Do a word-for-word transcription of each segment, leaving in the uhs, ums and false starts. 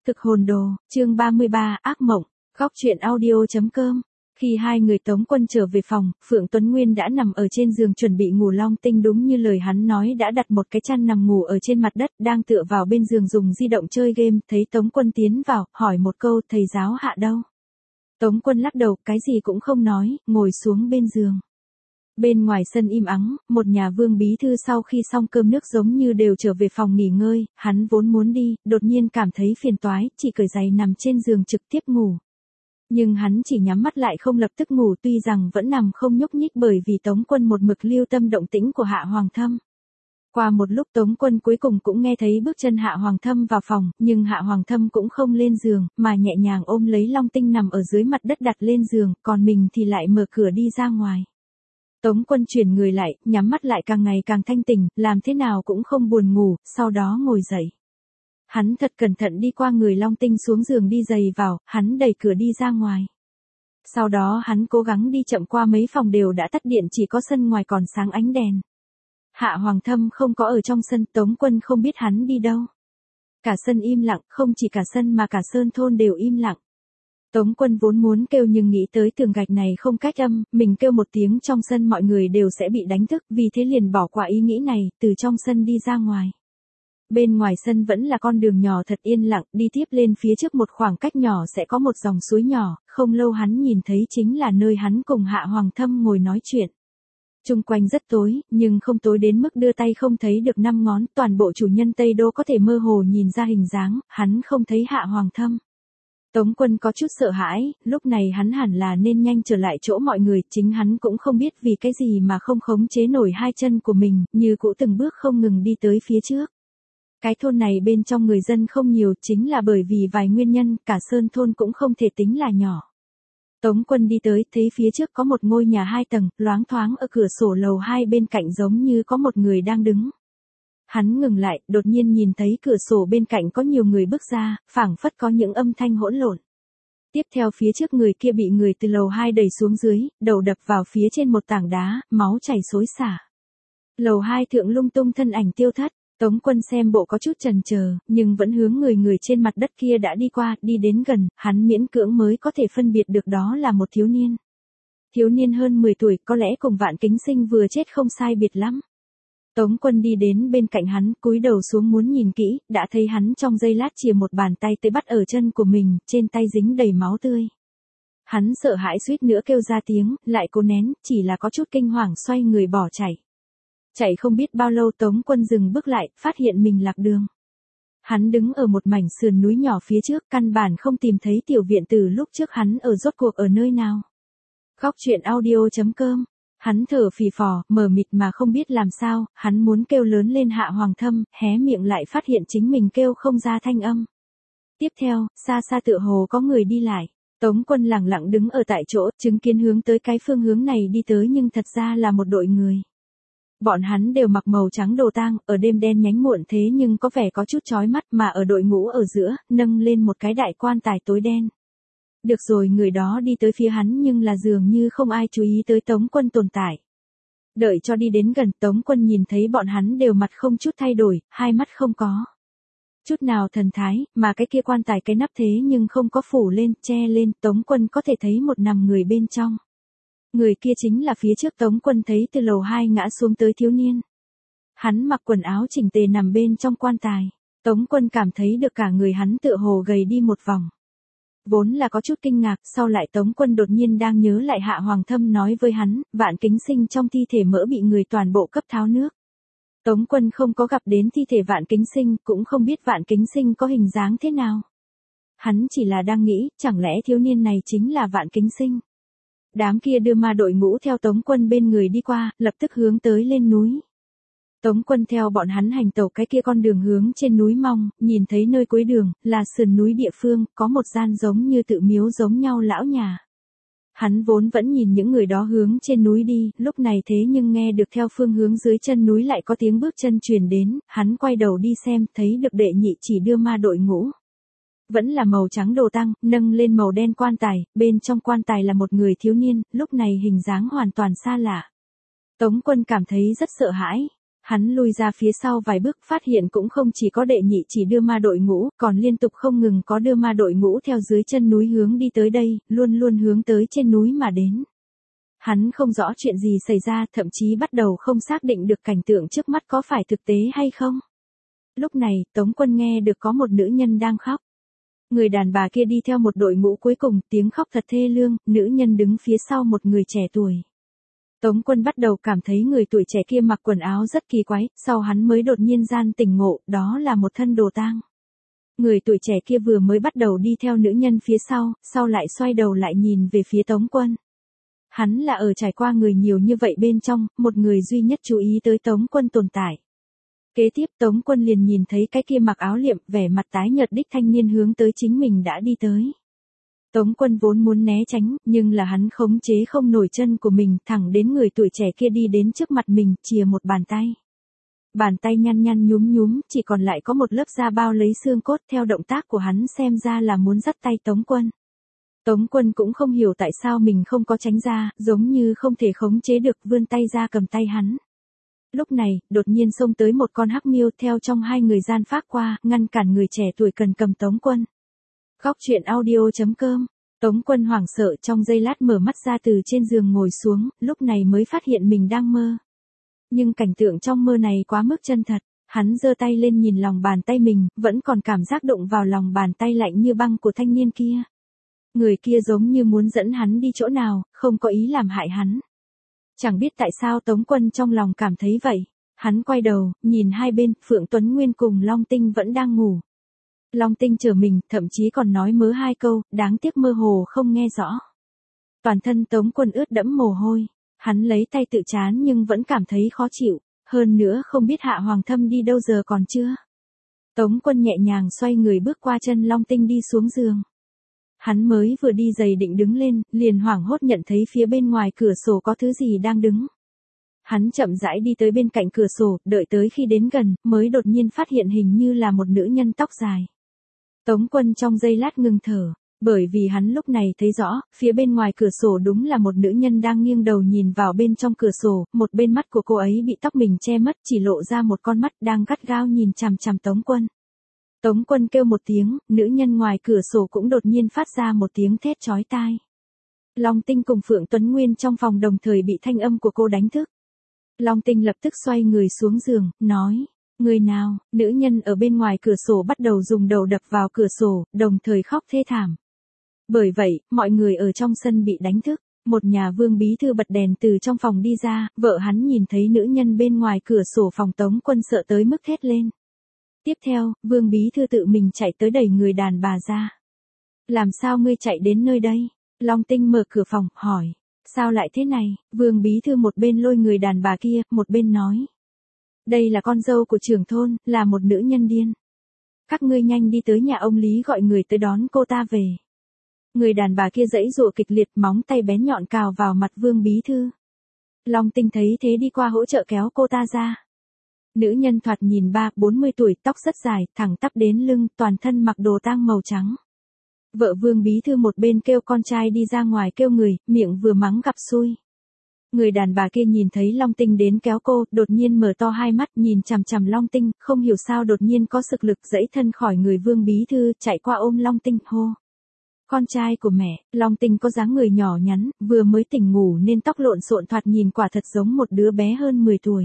Thực hồn đồ, chương ba mươi ba, ác mộng, góc truyện audio.com. Khi hai người Tống Quân trở về phòng, Phượng Tuấn Nguyên đã nằm ở trên giường chuẩn bị ngủ. Long Tinh đúng như lời hắn nói đã đặt một cái chăn nằm ngủ ở trên mặt đất, đang tựa vào bên giường dùng di động chơi game. Thấy Tống Quân tiến vào, hỏi một câu, thầy giáo Hạ đâu? Tống Quân lắc đầu, cái gì cũng không nói, ngồi xuống bên giường. Bên ngoài sân im ắng, một nhà Vương bí thư sau khi xong cơm nước giống như đều trở về phòng nghỉ ngơi. Hắn vốn muốn đi, đột nhiên cảm thấy phiền toái, chỉ cởi giày nằm trên giường trực tiếp ngủ. Nhưng hắn chỉ nhắm mắt lại không lập tức ngủ, tuy rằng vẫn nằm không nhúc nhích bởi vì Tống Quân một mực lưu tâm động tĩnh của Hạ Hoàng Thâm. Qua một lúc Tống Quân cuối cùng cũng nghe thấy bước chân Hạ Hoàng Thâm vào phòng, nhưng Hạ Hoàng Thâm cũng không lên giường, mà nhẹ nhàng ôm lấy Long Tinh nằm ở dưới mặt đất đặt lên giường, còn mình thì lại mở cửa đi ra ngoài. Tống Quân chuyển người lại, nhắm mắt lại càng ngày càng thanh tỉnh, làm thế nào cũng không buồn ngủ, sau đó ngồi dậy. Hắn thật cẩn thận đi qua người Long Tinh xuống giường đi giày vào, hắn đẩy cửa đi ra ngoài. Sau đó hắn cố gắng đi chậm qua mấy phòng đều đã tắt điện, chỉ có sân ngoài còn sáng ánh đèn. Hạ Hoàng Thâm không có ở trong sân, Tống Quân không biết hắn đi đâu. Cả sân im lặng, không chỉ cả sân mà cả sơn thôn đều im lặng. Tống Quân vốn muốn kêu nhưng nghĩ tới tường gạch này không cách âm, mình kêu một tiếng trong sân mọi người đều sẽ bị đánh thức, vì thế liền bỏ qua ý nghĩ này, từ trong sân đi ra ngoài. Bên ngoài sân vẫn là con đường nhỏ thật yên lặng, đi tiếp lên phía trước một khoảng cách nhỏ sẽ có một dòng suối nhỏ, không lâu hắn nhìn thấy chính là nơi hắn cùng Hạ Hoàng Thâm ngồi nói chuyện. Chung quanh rất tối, nhưng không tối đến mức đưa tay không thấy được năm ngón, toàn bộ chủ nhân Tây Đô có thể mơ hồ nhìn ra hình dáng, hắn không thấy Hạ Hoàng Thâm. Tống Quân có chút sợ hãi, lúc này hắn hẳn là nên nhanh trở lại chỗ mọi người, chính hắn cũng không biết vì cái gì mà không khống chế nổi hai chân của mình, như cũ từng bước không ngừng đi tới phía trước. Cái thôn này bên trong người dân không nhiều, chính là bởi vì vài nguyên nhân, cả sơn thôn cũng không thể tính là nhỏ. Tống Quân đi tới, thấy phía trước có một ngôi nhà hai tầng, loáng thoáng ở cửa sổ lầu hai bên cạnh giống như có một người đang đứng. Hắn ngừng lại, đột nhiên nhìn thấy cửa sổ bên cạnh có nhiều người bước ra, phảng phất có những âm thanh hỗn lộn. Tiếp theo phía trước người kia bị người từ lầu hai đẩy xuống dưới, đầu đập vào phía trên một tảng đá, máu chảy xối xả. Lầu hai thượng lung tung thân ảnh tiêu thất. Tống Quân xem bộ có chút chần chờ, nhưng vẫn hướng người người trên mặt đất kia đã đi qua, đi đến gần, hắn miễn cưỡng mới có thể phân biệt được đó là một thiếu niên. Thiếu niên hơn mười tuổi, có lẽ cùng Vạn Kính Sinh vừa chết không sai biệt lắm. Tống Quân đi đến bên cạnh hắn, cúi đầu xuống muốn nhìn kỹ, đã thấy hắn trong giây lát chìa một bàn tay tới bắt ở chân của mình, trên tay dính đầy máu tươi. Hắn sợ hãi suýt nữa kêu ra tiếng, lại cố nén, chỉ là có chút kinh hoàng xoay người bỏ chạy. Chạy không biết bao lâu Tống Quân dừng bước lại, phát hiện mình lạc đường. Hắn đứng ở một mảnh sườn núi nhỏ phía trước, căn bản không tìm thấy tiểu viện từ lúc trước hắn ở rốt cuộc ở nơi nào. Góc truyện audio.com. Hắn thở phì phò, mờ mịt mà không biết làm sao, hắn muốn kêu lớn lên Hạ Hoàng Thâm, hé miệng lại phát hiện chính mình kêu không ra thanh âm. Tiếp theo, xa xa tựa hồ có người đi lại. Tống Quân lặng lặng đứng ở tại chỗ, chứng kiến hướng tới cái phương hướng này đi tới nhưng thật ra là một đội người. Bọn hắn đều mặc màu trắng đồ tang, ở đêm đen nhánh muộn thế nhưng có vẻ có chút chói mắt, mà ở đội ngũ ở giữa, nâng lên một cái đại quan tài tối đen. Được rồi, người đó đi tới phía hắn nhưng là dường như không ai chú ý tới Tống Quân tồn tại. Đợi cho đi đến gần, Tống Quân nhìn thấy bọn hắn đều mặt không chút thay đổi, hai mắt không có chút nào thần thái, mà cái kia quan tài cái nắp thế nhưng không có phủ lên, che lên, Tống Quân có thể thấy một nằm người bên trong. Người kia chính là phía trước Tống Quân thấy từ lầu hai ngã xuống tới thiếu niên. Hắn mặc quần áo chỉnh tề nằm bên trong quan tài. Tống Quân cảm thấy được cả người hắn tựa hồ gầy đi một vòng. Vốn là có chút kinh ngạc, sau lại Tống Quân đột nhiên đang nhớ lại Hạ Hoàng Thâm nói với hắn, Vạn Kính Sinh trong thi thể mỡ bị người toàn bộ cấp tháo nước. Tống Quân không có gặp đến thi thể Vạn Kính Sinh, cũng không biết Vạn Kính Sinh có hình dáng thế nào. Hắn chỉ là đang nghĩ, chẳng lẽ thiếu niên này chính là Vạn Kính Sinh. Đám kia đưa ma đội ngũ theo Tống Quân bên người đi qua, lập tức hướng tới lên núi. Tống Quân theo bọn hắn hành tẩu cái kia con đường hướng trên núi mong, nhìn thấy nơi cuối đường, là sườn núi địa phương, có một gian giống như tự miếu giống nhau lão nhà. Hắn vốn vẫn nhìn những người đó hướng trên núi đi, lúc này thế nhưng nghe được theo phương hướng dưới chân núi lại có tiếng bước chân truyền đến, hắn quay đầu đi xem, thấy được đệ nhị chỉ đưa ma đội ngũ. Vẫn là màu trắng đồ tang, nâng lên màu đen quan tài, bên trong quan tài là một người thiếu niên, lúc này hình dáng hoàn toàn xa lạ. Tống Quân cảm thấy rất sợ hãi. Hắn lui ra phía sau vài bước phát hiện cũng không chỉ có đệ nhị chỉ đưa ma đội ngũ, còn liên tục không ngừng có đưa ma đội ngũ theo dưới chân núi hướng đi tới đây, luôn luôn hướng tới trên núi mà đến. Hắn không rõ chuyện gì xảy ra, thậm chí bắt đầu không xác định được cảnh tượng trước mắt có phải thực tế hay không. Lúc này, Tống Quân nghe được có một nữ nhân đang khóc. Người đàn bà kia đi theo một đội ngũ cuối cùng, tiếng khóc thật thê lương, nữ nhân đứng phía sau một người trẻ tuổi. Tống Quân bắt đầu cảm thấy người tuổi trẻ kia mặc quần áo rất kỳ quái, sau hắn mới đột nhiên gian tỉnh ngộ, đó là một thân đồ tang. Người tuổi trẻ kia vừa mới bắt đầu đi theo nữ nhân phía sau, sau lại xoay đầu lại nhìn về phía Tống Quân. Hắn là ở trải qua người nhiều như vậy bên trong, một người duy nhất chú ý tới Tống Quân tồn tại. Kế tiếp Tống Quân liền nhìn thấy cái kia mặc áo liệm, vẻ mặt tái nhợt đích thanh niên hướng tới chính mình đã đi tới. Tống Quân vốn muốn né tránh, nhưng là hắn khống chế không nổi chân của mình, thẳng đến người tuổi trẻ kia đi đến trước mặt mình, chìa một bàn tay. Bàn tay nhăn nhăn nhúm nhúm, chỉ còn lại có một lớp da bao lấy xương cốt, theo động tác của hắn xem ra là muốn dắt tay Tống Quân. Tống Quân cũng không hiểu tại sao mình không có tránh ra, giống như không thể khống chế được, vươn tay ra cầm tay hắn. Lúc này, đột nhiên xông tới một con hắc miêu theo trong hai người gian phát qua, ngăn cản người trẻ tuổi cần cầm Tống Quân. Góc truyện audio chấm com. Tống Quân hoảng sợ trong giây lát mở mắt ra từ trên giường ngồi xuống, lúc này mới phát hiện mình đang mơ. Nhưng cảnh tượng trong mơ này quá mức chân thật, hắn giơ tay lên nhìn lòng bàn tay mình, vẫn còn cảm giác đụng vào lòng bàn tay lạnh như băng của thanh niên kia. Người kia giống như muốn dẫn hắn đi chỗ nào, không có ý làm hại hắn. Chẳng biết tại sao Tống Quân trong lòng cảm thấy vậy. Hắn quay đầu, nhìn hai bên, Phượng Tuấn Nguyên cùng Long Tinh vẫn đang ngủ. Long Tinh chờ mình, thậm chí còn nói mớ hai câu, đáng tiếc mơ hồ không nghe rõ. Toàn thân Tống Quân ướt đẫm mồ hôi. Hắn lấy tay tự trán nhưng vẫn cảm thấy khó chịu. Hơn nữa không biết Hạ Hoàng Thâm đi đâu giờ còn chưa. Tống Quân nhẹ nhàng xoay người bước qua chân Long Tinh đi xuống giường. Hắn mới vừa đi giày định đứng lên, liền hoảng hốt nhận thấy phía bên ngoài cửa sổ có thứ gì đang đứng. Hắn chậm rãi đi tới bên cạnh cửa sổ, đợi tới khi đến gần, mới đột nhiên phát hiện hình như là một nữ nhân tóc dài. Tống Quân trong giây lát ngừng thở, bởi vì hắn lúc này thấy rõ, phía bên ngoài cửa sổ đúng là một nữ nhân đang nghiêng đầu nhìn vào bên trong cửa sổ, một bên mắt của cô ấy bị tóc mình che mất, chỉ lộ ra một con mắt đang gắt gao nhìn chằm chằm Tống Quân. Tống Quân kêu một tiếng, nữ nhân ngoài cửa sổ cũng đột nhiên phát ra một tiếng thét chói tai. Long Tinh cùng Phượng Tuấn Nguyên trong phòng đồng thời bị thanh âm của cô đánh thức. Long Tinh lập tức xoay người xuống giường, nói, người nào, nữ nhân ở bên ngoài cửa sổ bắt đầu dùng đầu đập vào cửa sổ, đồng thời khóc thê thảm. Bởi vậy, mọi người ở trong sân bị đánh thức, một nhà Vương bí thư bật đèn từ trong phòng đi ra, vợ hắn nhìn thấy nữ nhân bên ngoài cửa sổ phòng Tống Quân sợ tới mức thét lên. Tiếp theo, Vương bí thư tự mình chạy tới đẩy người đàn bà ra. Làm sao ngươi chạy đến nơi đây? Long Tinh mở cửa phòng, hỏi. Sao lại thế này? Vương bí thư một bên lôi người đàn bà kia, một bên nói. Đây là con dâu của trưởng thôn, là một nữ nhân điên. Các ngươi nhanh đi tới nhà ông Lý gọi người tới đón cô ta về. Người đàn bà kia giãy giụa kịch liệt, móng tay bén nhọn cào vào mặt Vương bí thư. Long Tinh thấy thế đi qua hỗ trợ kéo cô ta ra. Nữ nhân thoạt nhìn ba, bốn mươi tuổi, tóc rất dài, thẳng tắp đến lưng, toàn thân mặc đồ tang màu trắng. Vợ Vương bí thư một bên kêu con trai đi ra ngoài kêu người, miệng vừa mắng gặp xui. Người đàn bà kia nhìn thấy Long Tinh đến kéo cô, đột nhiên mở to hai mắt nhìn chằm chằm Long Tinh, không hiểu sao đột nhiên có sực lực giãy thân khỏi người Vương bí thư, chạy qua ôm Long Tinh, hô. Con trai của mẹ. Long Tinh có dáng người nhỏ nhắn, vừa mới tỉnh ngủ nên tóc lộn xộn thoạt nhìn quả thật giống một đứa bé hơn mười tuổi.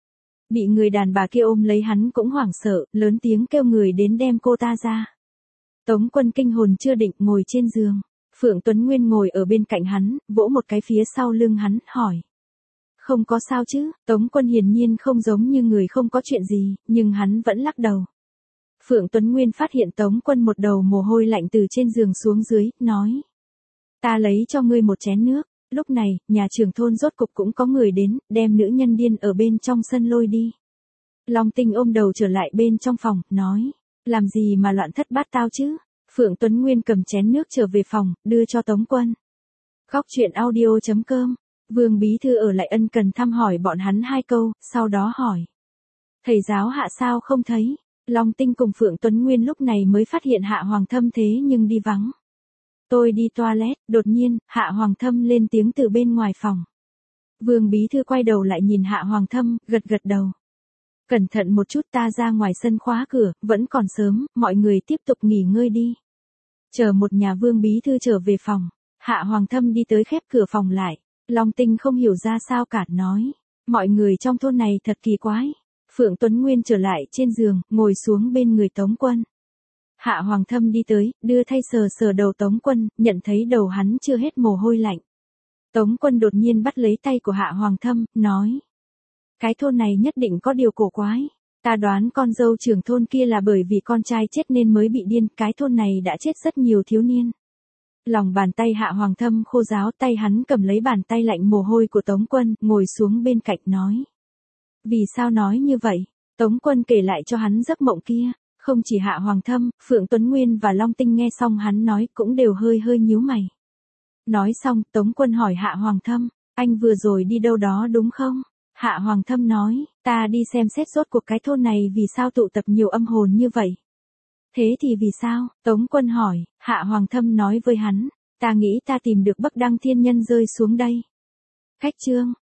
Bị người đàn bà kia ôm lấy hắn cũng hoảng sợ, lớn tiếng kêu người đến đem cô ta ra. Tống Quân kinh hồn chưa định ngồi trên giường. Phượng Tuấn Nguyên ngồi ở bên cạnh hắn, vỗ một cái phía sau lưng hắn, hỏi. Không có sao chứ? Tống Quân hiển nhiên không giống như người không có chuyện gì, nhưng hắn vẫn lắc đầu. Phượng Tuấn Nguyên phát hiện Tống Quân một đầu mồ hôi lạnh từ trên giường xuống dưới, nói. Ta lấy cho ngươi một chén nước. Lúc này, nhà trưởng thôn rốt cục cũng có người đến, đem nữ nhân điên ở bên trong sân lôi đi. Long Tinh ôm đầu trở lại bên trong phòng, nói. Làm gì mà loạn thất bát tao chứ? Phượng Tuấn Nguyên cầm chén nước trở về phòng, đưa cho Tống Quân. Góc truyện audio chấm com. Vương bí thư ở lại ân cần thăm hỏi bọn hắn hai câu, sau đó hỏi. Thầy giáo Hạ sao không thấy? Long Tinh cùng Phượng Tuấn Nguyên lúc này mới phát hiện Hạ Hoàng Thâm thế nhưng đi vắng. Tôi đi toilet, đột nhiên, Hạ Hoàng Thâm lên tiếng từ bên ngoài phòng. Vương bí thư quay đầu lại nhìn Hạ Hoàng Thâm, gật gật đầu. Cẩn thận một chút, ta ra ngoài sân khóa cửa, vẫn còn sớm, mọi người tiếp tục nghỉ ngơi đi. Chờ một nhà Vương bí thư trở về phòng, Hạ Hoàng Thâm đi tới khép cửa phòng lại. Long Tinh không hiểu ra sao cả, nói. Mọi người trong thôn này thật kỳ quái. Phượng Tuấn Nguyên trở lại trên giường, ngồi xuống bên người Tống Quân. Hạ Hoàng Thâm đi tới, đưa tay sờ sờ đầu Tống Quân, nhận thấy đầu hắn chưa hết mồ hôi lạnh. Tống Quân đột nhiên bắt lấy tay của Hạ Hoàng Thâm, nói. Cái thôn này nhất định có điều cổ quái. Ta đoán con dâu trưởng thôn kia là bởi vì con trai chết nên mới bị điên, cái thôn này đã chết rất nhiều thiếu niên. Lòng bàn tay Hạ Hoàng Thâm khô ráo, tay hắn cầm lấy bàn tay lạnh mồ hôi của Tống Quân, ngồi xuống bên cạnh nói. Vì sao nói như vậy? Tống Quân kể lại cho hắn giấc mộng kia. Không chỉ Hạ Hoàng Thâm, Phượng Tuấn Nguyên và Long Tinh nghe xong hắn nói cũng đều hơi hơi nhíu mày. Nói xong, Tống Quân hỏi Hạ Hoàng Thâm, anh vừa rồi đi đâu đó đúng không? Hạ Hoàng Thâm nói, ta đi xem xét rốt cuộc cái thôn này vì sao tụ tập nhiều âm hồn như vậy. Thế thì vì sao? Tống Quân hỏi. Hạ Hoàng Thâm nói với hắn, ta nghĩ ta tìm được Bắc Đăng Thiên Nhân rơi xuống đây. Khách chương.